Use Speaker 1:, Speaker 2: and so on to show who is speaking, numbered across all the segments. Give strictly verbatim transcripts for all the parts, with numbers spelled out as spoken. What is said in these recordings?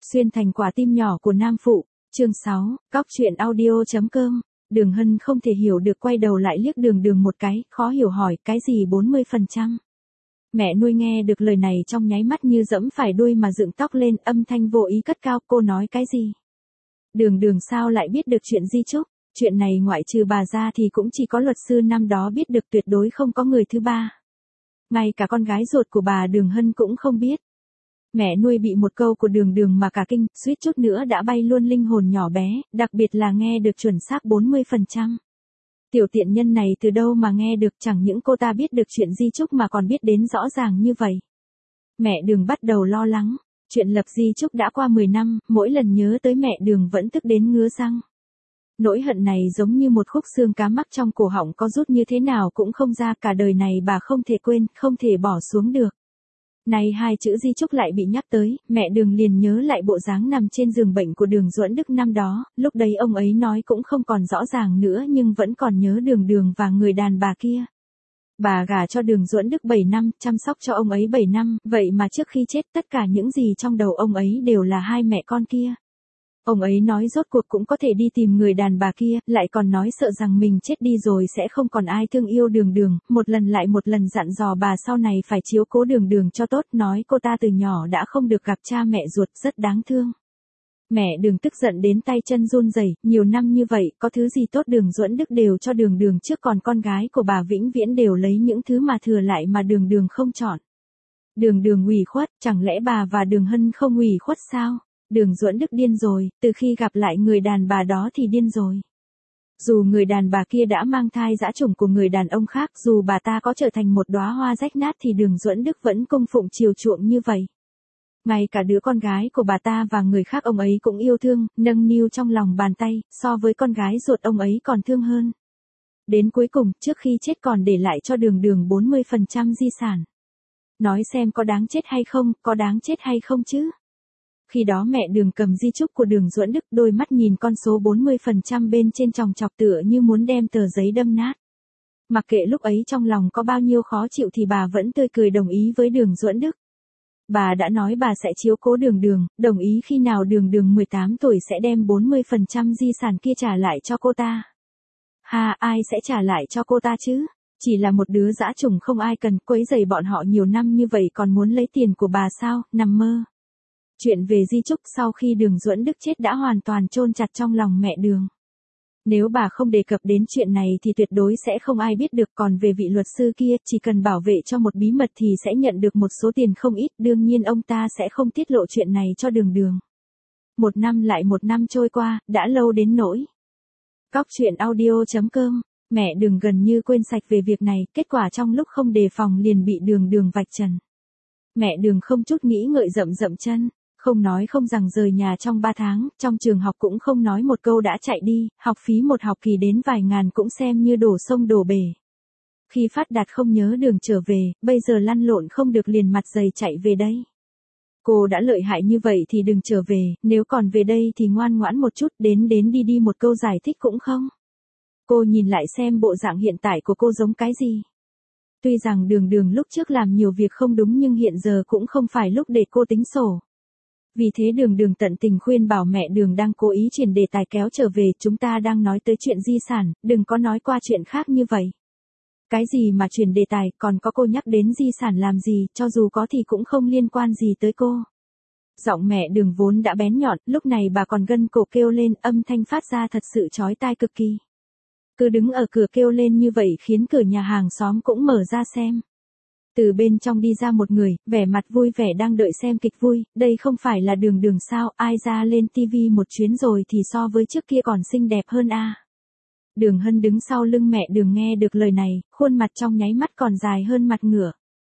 Speaker 1: Xuyên thành quả tim nhỏ của nam phụ, chương sáu, cóc truyện audio.com. Đường Hân không thể hiểu được, quay đầu lại liếc Đường Đường một cái, khó hiểu hỏi, cái gì bốn mươi phần trăm? Mẹ nuôi nghe được lời này trong nháy mắt như dẫm phải đuôi mà dựng tóc lên, âm thanh vô ý cất cao, cô nói cái gì? Đường Đường sao lại biết được chuyện di chúc? Chuyện này ngoại trừ bà ra thì cũng chỉ có luật sư năm đó biết được, tuyệt đối không có người thứ ba. Ngay cả con gái ruột của bà Đường Hân cũng không biết. Mẹ nuôi bị một câu của Đường Đường mà cả kinh, suýt chút nữa đã bay luôn linh hồn nhỏ bé, đặc biệt là nghe được chuẩn xác bốn mươi phần trăm. Tiểu tiện nhân này từ đâu mà nghe được, chẳng những cô ta biết được chuyện di chúc mà còn biết đến rõ ràng như vậy. Mẹ Đường bắt đầu lo lắng, chuyện lập di chúc đã qua mười năm, mỗi lần nhớ tới mẹ Đường vẫn tức đến ngứa răng. Nỗi hận này giống như một khúc xương cá mắc trong cổ họng, có rút như thế nào cũng không ra, cả đời này bà không thể quên, không thể bỏ xuống được. Này hai chữ di chúc lại bị nhắc tới, mẹ Đường liền nhớ lại bộ dáng nằm trên giường bệnh của Đường Duẫn Đức năm đó, lúc đấy ông ấy nói cũng không còn rõ ràng nữa nhưng vẫn còn nhớ Đường Đường và người đàn bà kia. Bà gả cho Đường Duẫn Đức bảy năm, chăm sóc cho ông ấy bảy năm, vậy mà trước khi chết tất cả những gì trong đầu ông ấy đều là hai mẹ con kia. Ông ấy nói rốt cuộc cũng có thể đi tìm người đàn bà kia, lại còn nói sợ rằng mình chết đi rồi sẽ không còn ai thương yêu Đường Đường, một lần lại một lần dặn dò bà sau này phải chiếu cố Đường Đường cho tốt, nói cô ta từ nhỏ đã không được gặp cha mẹ ruột, rất đáng thương. Mẹ Đường tức giận đến tay chân run rẩy, nhiều năm như vậy, có thứ gì tốt Đường Duẫn Đức đều cho Đường Đường trước, còn con gái của bà vĩnh viễn đều lấy những thứ mà thừa lại mà Đường Đường không chọn. Đường Đường ủy khuất, chẳng lẽ bà và Đường Hân không ủy khuất sao? Đường Duẫn Đức điên rồi, từ khi gặp lại người đàn bà đó thì điên rồi. Dù người đàn bà kia đã mang thai dã chủng của người đàn ông khác, dù bà ta có trở thành một đóa hoa rách nát thì Đường Duẫn Đức vẫn cung phụng chiều chuộng như vậy. Ngay cả đứa con gái của bà ta và người khác ông ấy cũng yêu thương, nâng niu trong lòng bàn tay, so với con gái ruột ông ấy còn thương hơn. Đến cuối cùng, trước khi chết còn để lại cho Đường Đường bốn mươi phần trăm di sản. Nói xem có đáng chết hay không, có đáng chết hay không chứ? Khi đó mẹ Đường cầm di chúc của Đường Duẫn Đức, đôi mắt nhìn con số bốn mươi phần trăm bên trên chòng chọc tựa như muốn đem tờ giấy đâm nát. Mặc kệ lúc ấy trong lòng có bao nhiêu khó chịu thì bà vẫn tươi cười đồng ý với Đường Duẫn Đức. Bà đã nói bà sẽ chiếu cố Đường Đường, đồng ý khi nào Đường Đường mười tám tuổi sẽ đem bốn mươi phần trăm di sản kia trả lại cho cô ta. Ha, ai sẽ trả lại cho cô ta chứ? Chỉ là một đứa dã chủng không ai cần, quấy rầy bọn họ nhiều năm như vậy còn muốn lấy tiền của bà sao, nằm mơ. Chuyện về di chúc sau khi Đường Duẫn Đức chết đã hoàn toàn chôn chặt trong lòng mẹ Đường. Nếu bà không đề cập đến chuyện này thì tuyệt đối sẽ không ai biết được, còn về vị luật sư kia, chỉ cần bảo vệ cho một bí mật thì sẽ nhận được một số tiền không ít, đương nhiên ông ta sẽ không tiết lộ chuyện này cho Đường Đường. Một năm lại một năm trôi qua, đã lâu đến nỗi. Cóc truyện audio.com, mẹ Đường gần như quên sạch về việc này, kết quả trong lúc không đề phòng liền bị Đường Đường vạch trần. Mẹ Đường không chút nghĩ ngợi dậm dậm chân. Không nói không rằng rời nhà trong ba tháng, trong trường học cũng không nói một câu đã chạy đi, học phí một học kỳ đến vài ngàn cũng xem như đổ sông đổ bể. Khi phát đạt không nhớ đường trở về, bây giờ lăn lộn không được liền mặt dày chạy về đây. Cô đã lợi hại như vậy thì đừng trở về, nếu còn về đây thì ngoan ngoãn một chút, đến đến đi đi một câu giải thích cũng không. Cô nhìn lại xem bộ dạng hiện tại của cô giống cái gì. Tuy rằng Đường Đường lúc trước làm nhiều việc không đúng nhưng hiện giờ cũng không phải lúc để cô tính sổ. Vì thế Đường Đường tận tình khuyên bảo mẹ Đường đang cố ý chuyển đề tài kéo trở về, chúng ta đang nói tới chuyện di sản, đừng có nói qua chuyện khác như vậy. Cái gì mà chuyển đề tài, còn có cô nhắc đến di sản làm gì, cho dù có thì cũng không liên quan gì tới cô. Giọng mẹ Đường vốn đã bén nhọn, lúc này bà còn gân cổ kêu lên, âm thanh phát ra thật sự chói tai cực kỳ. Cứ đứng ở cửa kêu lên như vậy khiến cửa nhà hàng xóm cũng mở ra xem. Từ bên trong đi ra một người, vẻ mặt vui vẻ đang đợi xem kịch vui, đây không phải là Đường Đường sao, ai ra lên tivi một chuyến rồi thì so với trước kia còn xinh đẹp hơn a. À. Đường Hân đứng sau lưng mẹ Đường nghe được lời này, khuôn mặt trong nháy mắt còn dài hơn mặt ngựa.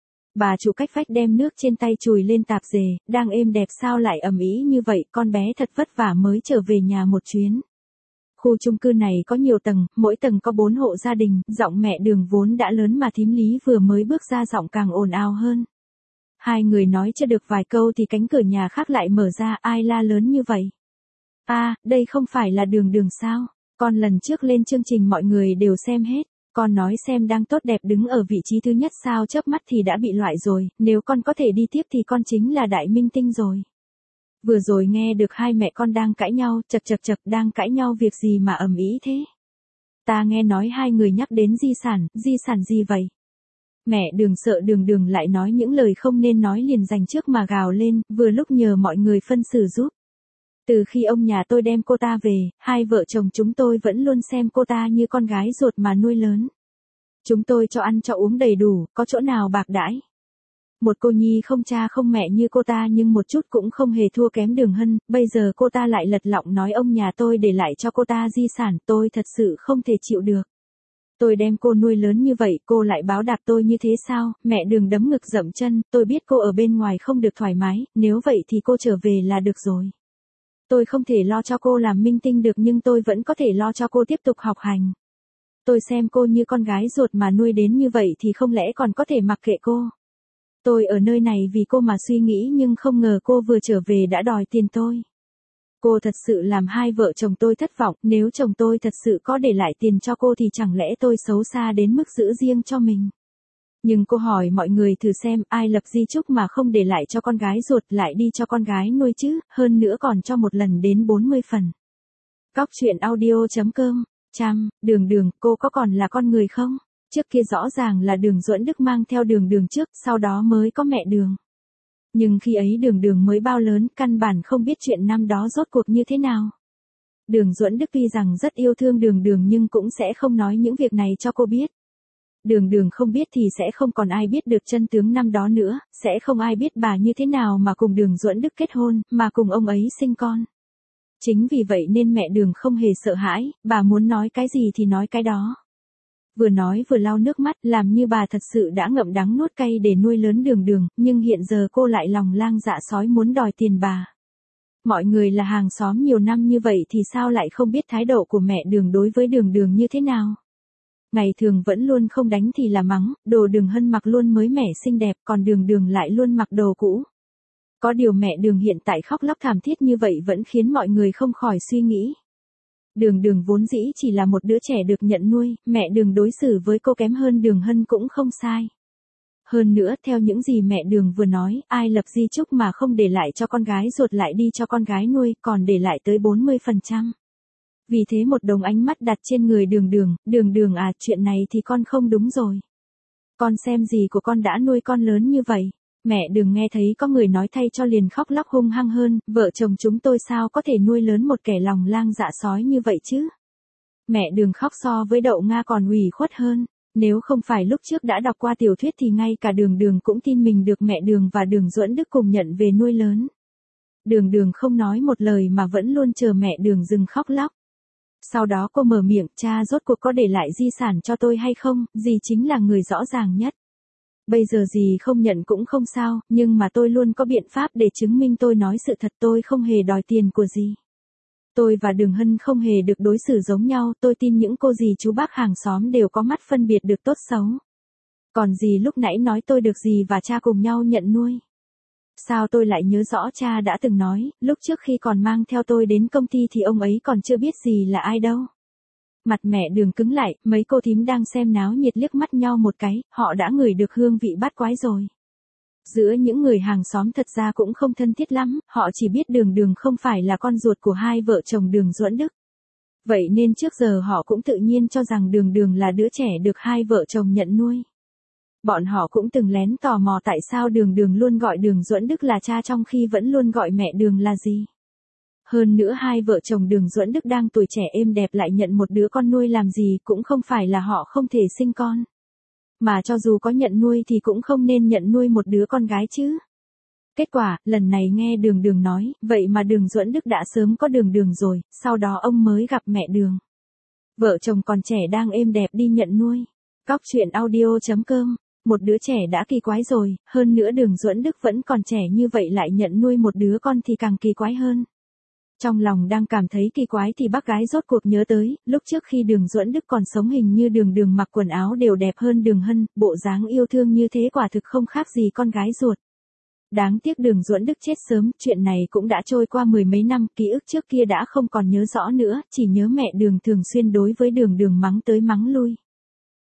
Speaker 1: Bà chủ cách vách đem nước trên tay chùi lên tạp dề, đang êm đẹp sao lại ầm ĩ như vậy, con bé thật vất vả mới trở về nhà một chuyến. Khu chung cư này có nhiều tầng, mỗi tầng có bốn hộ gia đình, giọng mẹ Đường vốn đã lớn mà thím Lý vừa mới bước ra giọng càng ồn ào hơn. Hai người nói chưa được vài câu thì cánh cửa nhà khác lại mở ra, ai la lớn như vậy? A, à, đây không phải là Đường Đường sao? Con lần trước lên chương trình mọi người đều xem hết, con nói xem đang tốt đẹp đứng ở vị trí thứ nhất sao, chớp mắt thì đã bị loại rồi, nếu con có thể đi tiếp thì con chính là đại minh tinh rồi. Vừa rồi nghe được hai mẹ con đang cãi nhau, chật chật chật đang cãi nhau việc gì mà ầm ĩ thế? Ta nghe nói hai người nhắc đến di sản, di sản gì vậy? Mẹ Đường sợ Đường Đường lại nói những lời không nên nói liền dành trước mà gào lên, vừa lúc nhờ mọi người phân xử giúp. Từ khi ông nhà tôi đem cô ta về, hai vợ chồng chúng tôi vẫn luôn xem cô ta như con gái ruột mà nuôi lớn. Chúng tôi cho ăn cho uống đầy đủ, có chỗ nào bạc đãi. Một cô nhi không cha không mẹ như cô ta nhưng một chút cũng không hề thua kém Đường Hân, bây giờ cô ta lại lật lọng nói ông nhà tôi để lại cho cô ta di sản, tôi thật sự không thể chịu được. Tôi đem cô nuôi lớn như vậy, cô lại báo đáp tôi như thế sao? Mẹ Đường đấm ngực dậm chân, tôi biết cô ở bên ngoài không được thoải mái, nếu vậy thì cô trở về là được rồi. Tôi không thể lo cho cô làm minh tinh được nhưng tôi vẫn có thể lo cho cô tiếp tục học hành. Tôi xem cô như con gái ruột mà nuôi đến như vậy thì không lẽ còn có thể mặc kệ cô. Tôi ở nơi này vì cô mà suy nghĩ nhưng không ngờ cô vừa trở về đã đòi tiền tôi. Cô thật sự làm hai vợ chồng tôi thất vọng, nếu chồng tôi thật sự có để lại tiền cho cô thì chẳng lẽ tôi xấu xa đến mức giữ riêng cho mình. Nhưng cô hỏi mọi người thử xem ai lập di chúc mà không để lại cho con gái ruột lại đi cho con gái nuôi chứ, hơn nữa còn cho một lần đến bốn mươi phần. Cóc truyện audio chấm com, Chăm, Đường Đường, cô có còn là con người không? Trước kia rõ ràng là Đường Duẫn Đức mang theo Đường Đường trước, sau đó mới có mẹ Đường. Nhưng khi ấy Đường Đường mới bao lớn, căn bản không biết chuyện năm đó rốt cuộc như thế nào. Đường Duẫn Đức tuy rằng rất yêu thương Đường Đường nhưng cũng sẽ không nói những việc này cho cô biết. Đường Đường không biết thì sẽ không còn ai biết được chân tướng năm đó nữa, sẽ không ai biết bà như thế nào mà cùng Đường Duẫn Đức kết hôn, mà cùng ông ấy sinh con. Chính vì vậy nên mẹ Đường không hề sợ hãi, bà muốn nói cái gì thì nói cái đó. Vừa nói vừa lau nước mắt, làm như bà thật sự đã ngậm đắng nuốt cay để nuôi lớn Đường Đường, nhưng hiện giờ cô lại lòng lang dạ sói muốn đòi tiền bà. Mọi người là hàng xóm nhiều năm như vậy thì sao lại không biết thái độ của mẹ Đường đối với Đường Đường như thế nào. Ngày thường vẫn luôn không đánh thì là mắng, đồ Đường Hân mặc luôn mới mẻ xinh đẹp, còn Đường Đường lại luôn mặc đồ cũ. Có điều mẹ Đường hiện tại khóc lóc thảm thiết như vậy vẫn khiến mọi người không khỏi suy nghĩ. Đường Đường vốn dĩ chỉ là một đứa trẻ được nhận nuôi, mẹ Đường đối xử với cô kém hơn Đường Hân cũng không sai. Hơn nữa, theo những gì mẹ Đường vừa nói, ai lập di chúc mà không để lại cho con gái ruột lại đi cho con gái nuôi, còn để lại tới bốn mươi phần trăm. Vì thế một đồng ánh mắt đặt trên người Đường Đường, Đường Đường à, chuyện này thì con không đúng rồi. Con xem gì của con đã nuôi con lớn như vậy. Mẹ Đường nghe thấy có người nói thay cho liền khóc lóc hung hăng hơn, vợ chồng chúng tôi sao có thể nuôi lớn một kẻ lòng lang dạ sói như vậy chứ. Mẹ Đường khóc so với Đậu Nga còn ủy khuất hơn, nếu không phải lúc trước đã đọc qua tiểu thuyết thì ngay cả Đường Đường cũng tin mình được mẹ Đường và Đường Duẫn Đức cùng nhận về nuôi lớn. Đường Đường không nói một lời mà vẫn luôn chờ mẹ Đường dừng khóc lóc. Sau đó cô mở miệng, cha rốt cuộc có để lại di sản cho tôi hay không, dì chính là người rõ ràng nhất. Bây giờ dì không nhận cũng không sao, nhưng mà tôi luôn có biện pháp để chứng minh tôi nói sự thật, tôi không hề đòi tiền của dì. Tôi và Đường Hân không hề được đối xử giống nhau, tôi tin những cô dì chú bác hàng xóm đều có mắt phân biệt được tốt xấu. Còn dì lúc nãy nói tôi được dì và cha cùng nhau nhận nuôi. Sao tôi lại nhớ rõ cha đã từng nói, lúc trước khi còn mang theo tôi đến công ty thì ông ấy còn chưa biết gì là ai đâu. Mặt mẹ Đường cứng lại, mấy cô thím đang xem náo nhiệt liếc mắt nhau một cái, họ đã ngửi được hương vị bát quái rồi. Giữa những người hàng xóm thật ra cũng không thân thiết lắm, họ chỉ biết Đường Đường không phải là con ruột của hai vợ chồng Đường Duẫn Đức. Vậy nên trước giờ họ cũng tự nhiên cho rằng Đường Đường là đứa trẻ được hai vợ chồng nhận nuôi. Bọn họ cũng từng lén tò mò tại sao Đường Đường luôn gọi Đường Duẫn Đức là cha trong khi vẫn luôn gọi mẹ Đường là gì. Hơn nữa hai vợ chồng Đường Duẫn Đức đang tuổi trẻ êm đẹp lại nhận một đứa con nuôi làm gì, cũng không phải là họ không thể sinh con. Mà cho dù có nhận nuôi thì cũng không nên nhận nuôi một đứa con gái chứ. Kết quả, lần này nghe Đường Đường nói, vậy mà Đường Duẫn Đức đã sớm có Đường Đường rồi, sau đó ông mới gặp mẹ Đường. Vợ chồng còn trẻ đang êm đẹp đi nhận nuôi. Cóc truyện audio chấm com, một đứa trẻ đã kỳ quái rồi, hơn nữa Đường Duẫn Đức vẫn còn trẻ như vậy lại nhận nuôi một đứa con thì càng kỳ quái hơn. Trong lòng đang cảm thấy kỳ quái thì bác gái rốt cuộc nhớ tới, lúc trước khi Đường Duẫn Đức còn sống hình như Đường Đường mặc quần áo đều đẹp hơn Đường Hân, bộ dáng yêu thương như thế quả thực không khác gì con gái ruột. Đáng tiếc Đường Duẫn Đức chết sớm, chuyện này cũng đã trôi qua mười mấy năm, ký ức trước kia đã không còn nhớ rõ nữa, chỉ nhớ mẹ Đường thường xuyên đối với Đường Đường mắng tới mắng lui.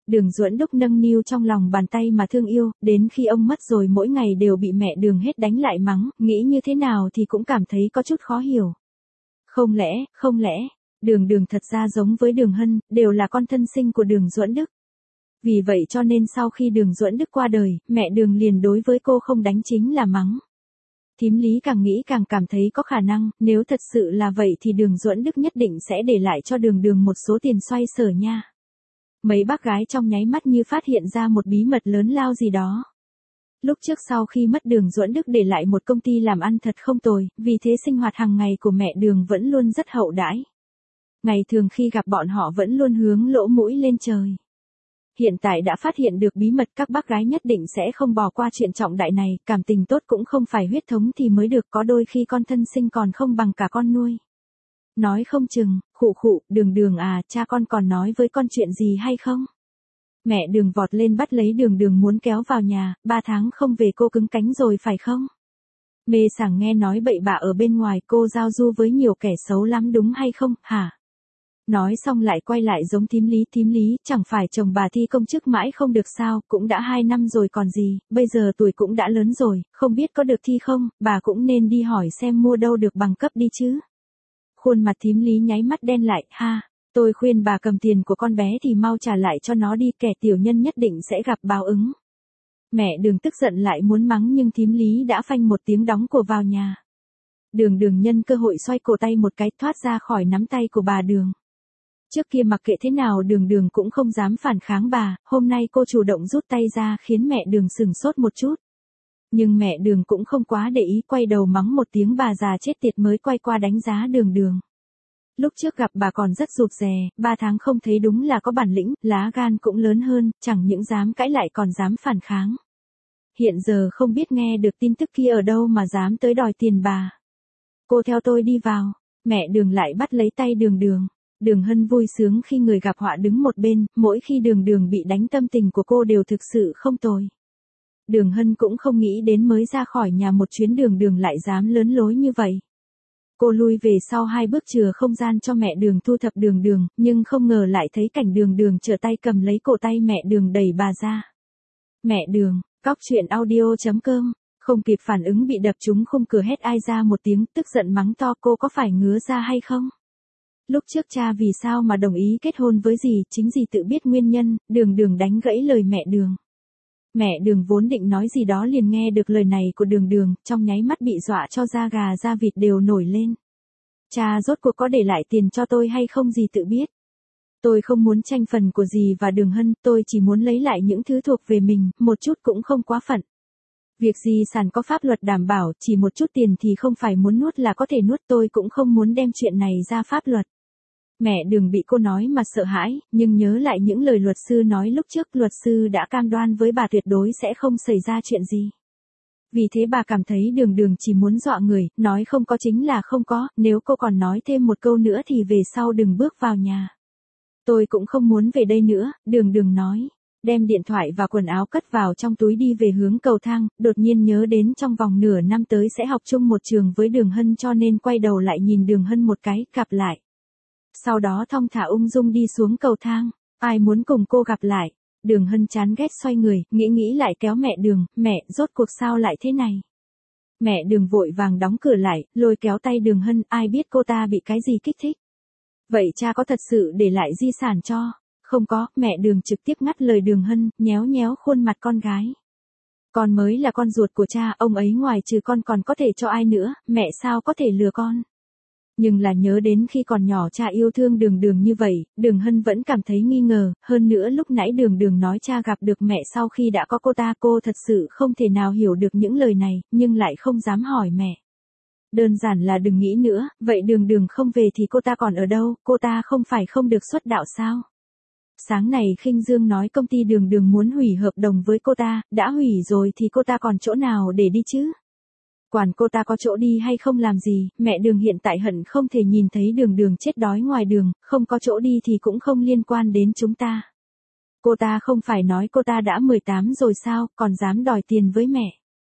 Speaker 1: Đường Duẫn Đúc nâng niu trong lòng bàn tay mà thương yêu, đến khi ông mất rồi mỗi ngày đều bị mẹ Đường hết đánh lại mắng, nghĩ như thế nào thì cũng cảm thấy có chút khó hiểu. Không lẽ, không lẽ, Đường Đường thật ra giống với Đường Hân, đều là con thân sinh của Đường Duẫn Đức. Vì vậy cho nên sau khi Đường Duẫn Đức qua đời, mẹ Đường liền đối với cô không đánh chính là mắng. Thím Lý càng nghĩ càng cảm thấy có khả năng, nếu thật sự là vậy thì Đường Duẫn Đức nhất định sẽ để lại cho Đường Đường một số tiền xoay sở nha. Mấy bác gái trong nháy mắt như phát hiện ra một bí mật lớn lao gì đó. Lúc trước sau khi mất Đường Duẫn Đức để lại một công ty làm ăn thật không tồi, vì thế sinh hoạt hàng ngày của mẹ Đường vẫn luôn rất hậu đãi. Ngày thường khi gặp bọn họ vẫn luôn hướng lỗ mũi lên trời. Hiện tại đã phát hiện được bí mật, các bác gái nhất định sẽ không bỏ qua chuyện trọng đại này, cảm tình tốt cũng không phải huyết thống thì mới được, có đôi khi con thân sinh còn không bằng cả con nuôi. Nói không chừng, khụ khụ, Đường Đường à, cha con còn nói với con chuyện gì hay không? Mẹ Đường vọt lên bắt lấy Đường Đường muốn kéo vào nhà, ba tháng không về cô cứng cánh rồi phải không? Mê sảng nghe nói bậy bạ ở bên ngoài, cô giao du với nhiều kẻ xấu lắm đúng hay không, hả? Nói xong lại quay lại giống thím Lý, thím Lý, chẳng phải chồng bà thi công chức mãi không được sao, cũng đã hai năm rồi còn gì, bây giờ tuổi cũng đã lớn rồi, không biết có được thi không, bà cũng nên đi hỏi xem mua đâu được bằng cấp đi chứ. Khuôn mặt thím Lý nháy mắt đen lại, ha, tôi khuyên bà cầm tiền của con bé thì mau trả lại cho nó đi, kẻ tiểu nhân nhất định sẽ gặp báo ứng. Mẹ Đường tức giận lại muốn mắng nhưng thím Lý đã phanh một tiếng đóng cửa vào nhà. Đường Đường nhân cơ hội xoay cổ tay một cái thoát ra khỏi nắm tay của bà Đường. Trước kia mặc kệ thế nào Đường Đường cũng không dám phản kháng bà, hôm nay cô chủ động rút tay ra khiến mẹ Đường sửng sốt một chút. Nhưng mẹ Đường cũng không quá để ý, quay đầu mắng một tiếng bà già chết tiệt mới quay qua đánh giá Đường Đường. Lúc trước gặp bà còn rất rụt rè, ba tháng không thấy đúng là có bản lĩnh, lá gan cũng lớn hơn, chẳng những dám cãi lại còn dám phản kháng. Hiện giờ không biết nghe được tin tức kia ở đâu mà dám tới đòi tiền bà. Cô theo tôi đi vào, mẹ Đường lại bắt lấy tay Đường Đường. Đường Hân vui sướng khi người gặp họa đứng một bên, mỗi khi Đường Đường bị đánh tâm tình của cô đều thực sự không tồi. Đường Hân cũng không nghĩ đến mới ra khỏi nhà một chuyến Đường Đường lại dám lớn lối như vậy. Cô lui về sau hai bước chừa không gian cho mẹ Đường thu thập Đường Đường, nhưng không ngờ lại thấy cảnh Đường Đường trở tay cầm lấy cổ tay mẹ Đường đẩy bà ra. Mẹ Đường, cóc truyện audio chấm com, không kịp phản ứng bị đập trúng khung cửa hét ai ra một tiếng, tức giận mắng to cô có phải ngứa ra hay không? Lúc trước cha vì sao mà đồng ý kết hôn với dì, chính dì tự biết nguyên nhân, Đường Đường đánh gãy lời mẹ Đường. Mẹ Đường vốn định nói gì đó liền nghe được lời này của Đường Đường, trong nháy mắt bị dọa cho da gà da vịt đều nổi lên. Cha rốt cuộc có để lại tiền cho tôi hay không dì tự biết. Tôi không muốn tranh phần của dì và Đường Hân, tôi chỉ muốn lấy lại những thứ thuộc về mình, một chút cũng không quá phận. Việc di sản có pháp luật đảm bảo, chỉ một chút tiền thì không phải muốn nuốt là có thể nuốt, tôi cũng không muốn đem chuyện này ra pháp luật. Mẹ Đường bị cô nói mà sợ hãi, nhưng nhớ lại những lời luật sư nói lúc trước, luật sư đã cam đoan với bà tuyệt đối sẽ không xảy ra chuyện gì. Vì thế bà cảm thấy Đường Đường chỉ muốn dọa người, nói không có chính là không có, nếu cô còn nói thêm một câu nữa thì về sau đừng bước vào nhà. Tôi cũng không muốn về đây nữa, Đường Đường nói. Đem điện thoại và quần áo cất vào trong túi đi về hướng cầu thang, đột nhiên nhớ đến trong vòng nửa năm tới sẽ học chung một trường với Đường Hân cho nên quay đầu lại nhìn Đường Hân một cái, gặp lại. Sau đó thong thả ung dung đi xuống cầu thang, ai muốn cùng cô gặp lại. Đường Hân chán ghét xoay người, nghĩ nghĩ lại kéo mẹ Đường, mẹ, rốt cuộc sao lại thế này? Mẹ Đường vội vàng đóng cửa lại, lôi kéo tay Đường Hân, ai biết cô ta bị cái gì kích thích. Vậy cha có thật sự để lại di sản cho? Không có, mẹ Đường trực tiếp ngắt lời Đường Hân, nhéo nhéo khuôn mặt con gái. Con mới là con ruột của cha, ông ấy ngoài trừ con còn có thể cho ai nữa, mẹ sao có thể lừa con? Nhưng là nhớ đến khi còn nhỏ cha yêu thương Đường Đường như vậy, Đường Hân vẫn cảm thấy nghi ngờ, hơn nữa lúc nãy Đường Đường nói cha gặp được mẹ sau khi đã có cô ta, cô thật sự không thể nào hiểu được những lời này, nhưng lại không dám hỏi mẹ. Đơn giản là đừng nghĩ nữa, vậy Đường Đường không về thì cô ta còn ở đâu, cô ta không phải không được xuất đạo sao? Sáng này Khinh Dương nói công ty Đường Đường muốn hủy hợp đồng với cô ta, đã hủy rồi thì cô ta còn chỗ nào để đi chứ? Quản cô ta có chỗ đi hay không làm gì, mẹ Đường hiện tại hận không thể nhìn thấy Đường Đường chết đói ngoài đường, không có chỗ đi thì cũng không liên quan đến chúng ta. Cô ta không phải nói cô ta đã mười tám rồi sao, còn dám đòi tiền với mẹ.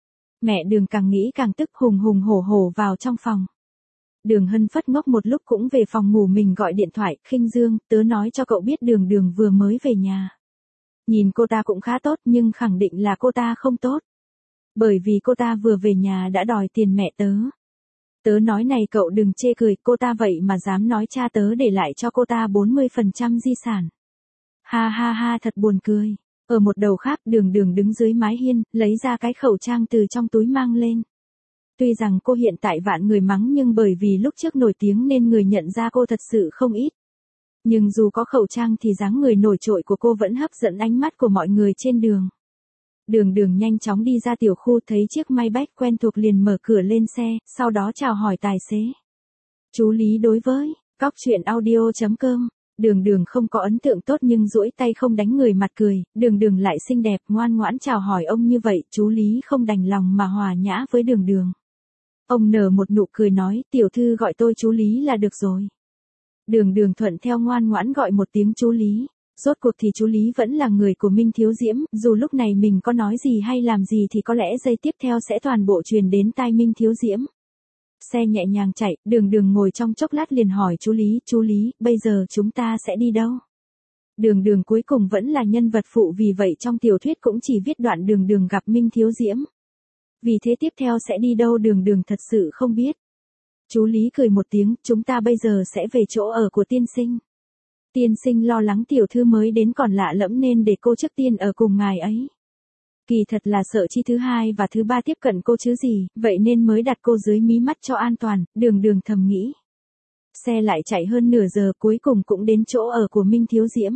Speaker 1: Mẹ Đường càng nghĩ càng tức, hùng hùng hổ hổ vào trong phòng. Đường Hân phất ngốc một lúc cũng về phòng ngủ mình gọi điện thoại, Khinh Dương, tớ nói cho cậu biết Đường Đường vừa mới về nhà. Nhìn cô ta cũng khá tốt nhưng khẳng định là cô ta không tốt. Bởi vì cô ta vừa về nhà đã đòi tiền mẹ tớ. Tớ nói này cậu đừng chê cười, cô ta vậy mà dám nói cha tớ để lại cho cô ta bốn mươi phần trăm di sản. Ha ha ha, thật buồn cười. Ở một đầu khác, Đường Đường đứng dưới mái hiên, lấy ra cái khẩu trang từ trong túi mang lên. Tuy rằng cô hiện tại vạn người mắng nhưng bởi vì lúc trước nổi tiếng nên người nhận ra cô thật sự không ít. Nhưng dù có khẩu trang thì dáng người nổi trội của cô vẫn hấp dẫn ánh mắt của mọi người trên đường. Đường Đường nhanh chóng đi ra tiểu khu, thấy chiếc Maybach quen thuộc liền mở cửa lên xe, sau đó chào hỏi tài xế. Chú Lý đối với cóc truyện audio chấm com. Đường Đường không có ấn tượng tốt nhưng duỗi tay không đánh người mặt cười, Đường Đường lại xinh đẹp ngoan ngoãn chào hỏi ông như vậy, chú Lý không đành lòng mà hòa nhã với Đường Đường. Ông nở một nụ cười nói, tiểu thư gọi tôi chú Lý là được rồi. Đường Đường thuận theo ngoan ngoãn gọi một tiếng chú Lý. Rốt cuộc thì chú Lý vẫn là người của Minh Thiếu Diễm, dù lúc này mình có nói gì hay làm gì thì có lẽ giây tiếp theo sẽ toàn bộ truyền đến tai Minh Thiếu Diễm. Xe nhẹ nhàng chạy, Đường Đường ngồi trong chốc lát liền hỏi chú Lý, chú Lý, bây giờ chúng ta sẽ đi đâu? Đường Đường cuối cùng vẫn là nhân vật phụ, vì vậy trong tiểu thuyết cũng chỉ viết đoạn Đường Đường gặp Minh Thiếu Diễm. Vì thế tiếp theo sẽ đi đâu Đường Đường thật sự không biết. Chú Lý cười một tiếng, chúng ta bây giờ sẽ về chỗ ở của tiên sinh. Tiên sinh lo lắng tiểu thư mới đến còn lạ lẫm nên để cô trước tiên ở cùng ngài ấy. Kỳ thật là sợ chi thứ hai và thứ ba tiếp cận cô chứ gì, vậy nên mới đặt cô dưới mí mắt cho an toàn, Đường Đường thầm nghĩ. Xe lại chạy hơn nửa giờ cuối cùng cũng đến chỗ ở của Minh Thiếu Diễm.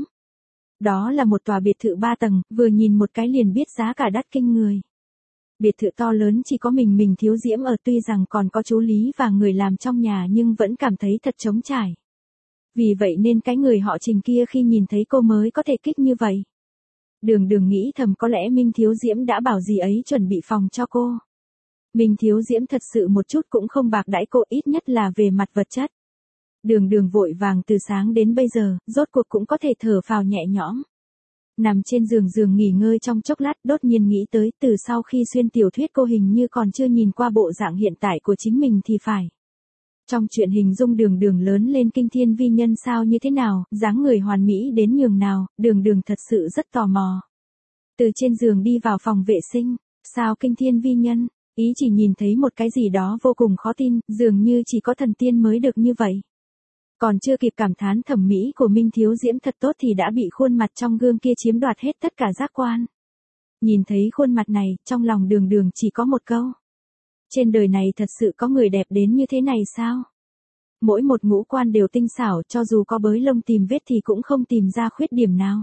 Speaker 1: Đó là một tòa biệt thự ba tầng, vừa nhìn một cái liền biết giá cả đắt kinh người. Biệt thự to lớn chỉ có mình mình Thiếu Diễm ở, tuy rằng còn có chú Lý và người làm trong nhà nhưng vẫn cảm thấy thật trống trải. Vì vậy nên cái người họ Trình kia khi nhìn thấy cô mới có thể kích như vậy. Đường Đường nghĩ thầm có lẽ Minh Thiếu Diễm đã bảo gì ấy chuẩn bị phòng cho cô. Minh Thiếu Diễm thật sự một chút cũng không bạc đãi cô, ít nhất là về mặt vật chất. Đường Đường vội vàng từ sáng đến bây giờ, rốt cuộc cũng có thể thở phào nhẹ nhõm. Nằm trên giường giường nghỉ ngơi trong chốc lát, đột nhiên nghĩ tới từ sau khi xuyên tiểu thuyết cô hình như còn chưa nhìn qua bộ dạng hiện tại của chính mình thì phải. Trong chuyện hình dung Đường Đường lớn lên kinh thiên vi nhân sao như thế nào, dáng người hoàn mỹ đến nhường nào, Đường Đường thật sự rất tò mò. Từ trên giường đi vào phòng vệ sinh, sao kinh thiên vi nhân, ý chỉ nhìn thấy một cái gì đó vô cùng khó tin, dường như chỉ có thần tiên mới được như vậy. Còn chưa kịp cảm thán thẩm mỹ của Minh Thiếu Diễm thật tốt thì đã bị khuôn mặt trong gương kia chiếm đoạt hết tất cả giác quan. Nhìn thấy khuôn mặt này, trong lòng Đường Đường chỉ có một câu. Trên đời này thật sự có người đẹp đến như thế này sao? Mỗi một ngũ quan đều tinh xảo, cho dù có bới lông tìm vết thì cũng không tìm ra khuyết điểm nào.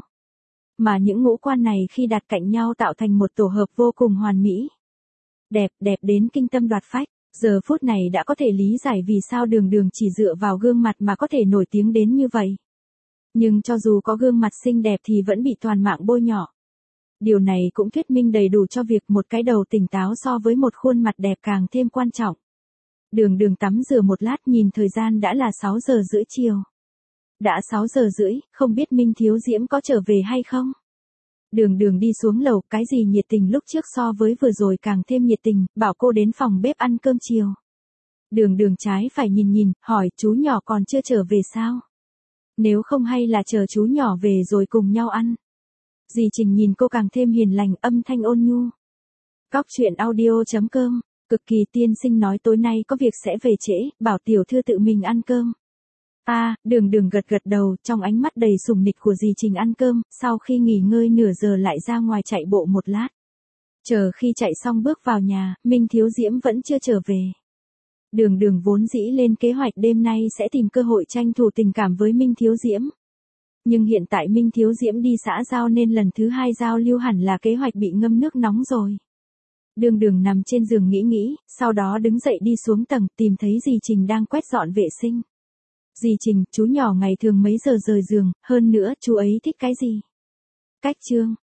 Speaker 1: Mà những ngũ quan này khi đặt cạnh nhau tạo thành một tổ hợp vô cùng hoàn mỹ. Đẹp, đẹp đến kinh tâm đoạt phách. Giờ phút này đã có thể lý giải vì sao Đường Đường chỉ dựa vào gương mặt mà có thể nổi tiếng đến như vậy. Nhưng cho dù có gương mặt xinh đẹp thì vẫn bị toàn mạng bôi nhọ. Điều này cũng thuyết minh đầy đủ cho việc một cái đầu tỉnh táo so với một khuôn mặt đẹp càng thêm quan trọng. Đường Đường tắm rửa một lát, nhìn thời gian đã là sáu giờ rưỡi chiều. Đã sáu giờ rưỡi, không biết Minh Thiếu Diễm có trở về hay không? Đường Đường đi xuống lầu, cái gì nhiệt tình lúc trước so với vừa rồi càng thêm nhiệt tình, bảo cô đến phòng bếp ăn cơm chiều. Đường Đường trái phải nhìn nhìn, hỏi chú nhỏ còn chưa trở về sao? Nếu không hay là chờ chú nhỏ về rồi cùng nhau ăn. Dì Trình nhìn cô càng thêm hiền lành, âm thanh ôn nhu. Cóc truyện audio chấm com, cực kỳ tiên sinh nói tối nay có việc sẽ về trễ, bảo tiểu thư tự mình ăn cơm. A, à, Đường Đường gật gật đầu, trong ánh mắt đầy sủng nịch của dì Trình ăn cơm, sau khi nghỉ ngơi nửa giờ lại ra ngoài chạy bộ một lát. Chờ khi chạy xong bước vào nhà, Minh Thiếu Diễm vẫn chưa trở về. Đường Đường vốn dĩ lên kế hoạch đêm nay sẽ tìm cơ hội tranh thủ tình cảm với Minh Thiếu Diễm. Nhưng hiện tại Minh Thiếu Diễm đi xã giao nên lần thứ hai giao lưu hẳn là kế hoạch bị ngâm nước nóng rồi. Đường Đường nằm trên giường nghĩ nghĩ, sau đó đứng dậy đi xuống tầng, tìm thấy dì Trình đang quét dọn vệ sinh. Dì Trình, chú nhỏ ngày thường mấy giờ rời giường, hơn nữa chú ấy thích cái gì? Cách chương.